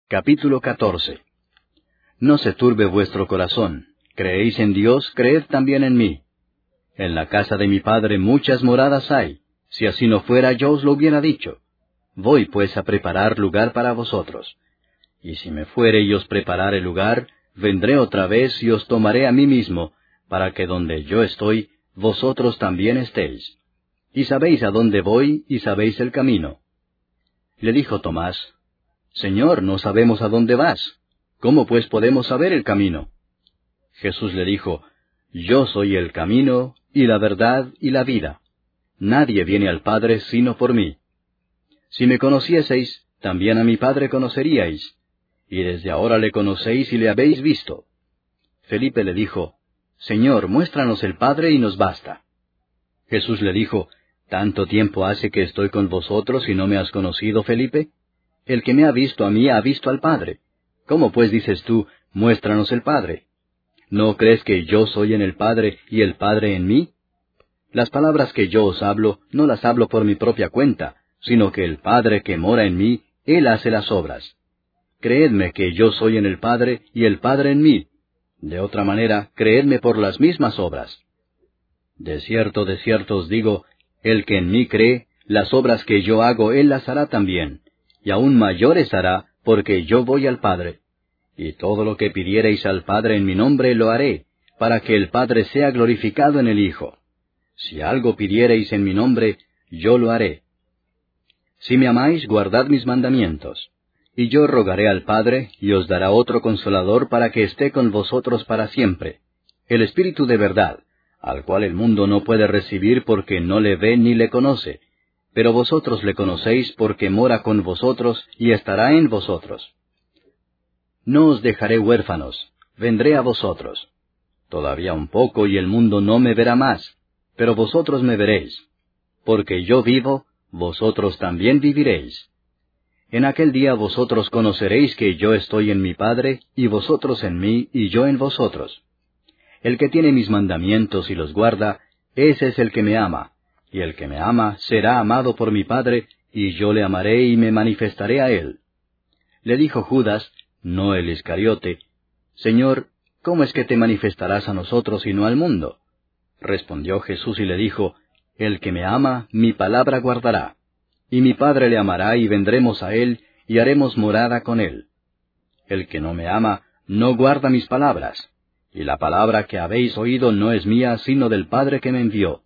Capítulo 14. No se turbe vuestro corazón. Creéis en Dios, creed también en mí. En la casa de mi Padre muchas moradas hay. Si así no fuera, yo os lo hubiera dicho. Voy pues a preparar lugar para vosotros. Y si me fuere y os preparare lugar, vendré otra vez y os tomaré a mí mismo, para que donde yo estoy, vosotros también estéis. Y sabéis a dónde voy, y sabéis el camino. Le dijo Tomás: Señor, no sabemos a dónde vas. ¿Cómo pues podemos saber el camino? Jesús le dijo: Yo soy el camino, y la verdad, y la vida. Nadie viene al Padre sino por mí. Si me conocieseis, también a mi Padre conoceríais, y desde ahora le conocéis y le habéis visto. Felipe le dijo: Señor, muéstranos el Padre y nos basta. Jesús le dijo: ¿Tanto tiempo hace que estoy con vosotros y no me has conocido, Felipe? El que me ha visto a mí ha visto al Padre. ¿Cómo pues dices tú, muéstranos el Padre? ¿No crees que yo soy en el Padre y el Padre en mí? Las palabras que yo os hablo, no las hablo por mi propia cuenta, sino que el Padre que mora en mí, Él hace las obras. Creedme que yo soy en el Padre y el Padre en mí. De otra manera, creedme por las mismas obras. De cierto os digo, el que en mí cree, las obras que yo hago Él las hará también, y aún mayores hará, porque yo voy al Padre. Y todo lo que pidiereis al Padre en mi nombre lo haré, para que el Padre sea glorificado en el Hijo. Si algo pidiereis en mi nombre, yo lo haré. Si me amáis, guardad mis mandamientos. Y yo rogaré al Padre, y os dará otro Consolador para que esté con vosotros para siempre, el Espíritu de verdad, al cual el mundo no puede recibir porque no le ve ni le conoce, pero vosotros le conocéis porque mora con vosotros y estará en vosotros. No os dejaré huérfanos, vendré a vosotros. Todavía un poco y el mundo no me verá más, pero vosotros me veréis. Porque yo vivo, vosotros también viviréis. En aquel día vosotros conoceréis que yo estoy en mi Padre, y vosotros en mí, y yo en vosotros. El que tiene mis mandamientos y los guarda, ese es el que me ama, y el que me ama será amado por mi Padre, y yo le amaré y me manifestaré a él. Le dijo Judas, no el Iscariote: Señor, ¿cómo es que te manifestarás a nosotros y no al mundo? Respondió Jesús y le dijo: El que me ama, mi palabra guardará. Y mi Padre le amará y vendremos a él, y haremos morada con él. El que no me ama, no guarda mis palabras. Y la palabra que habéis oído no es mía, sino del Padre que me envió.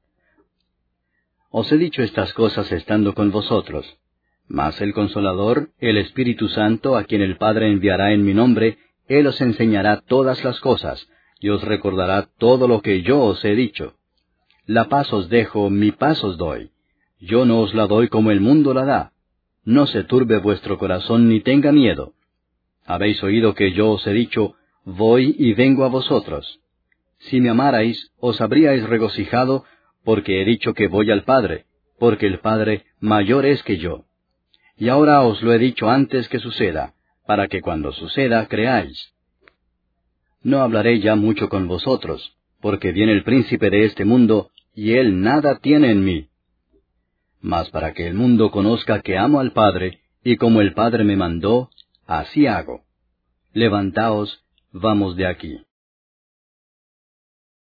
Os he dicho estas cosas estando con vosotros. Mas el Consolador, el Espíritu Santo, a quien el Padre enviará en mi nombre, Él os enseñará todas las cosas, y os recordará todo lo que yo os he dicho. La paz os dejo, mi paz os doy. Yo no os la doy como el mundo la da. No se turbe vuestro corazón ni tenga miedo. Habéis oído que yo os he dicho, voy y vengo a vosotros. Si me amarais, os habríais regocijado, porque he dicho que voy al Padre, porque el Padre mayor es que yo. Y ahora os lo he dicho antes que suceda, para que cuando suceda creáis. No hablaré ya mucho con vosotros, porque viene el príncipe de este mundo, y él nada tiene en mí. Mas para que el mundo conozca que amo al Padre, y como el Padre me mandó, así hago. Levantaos, vamos de aquí.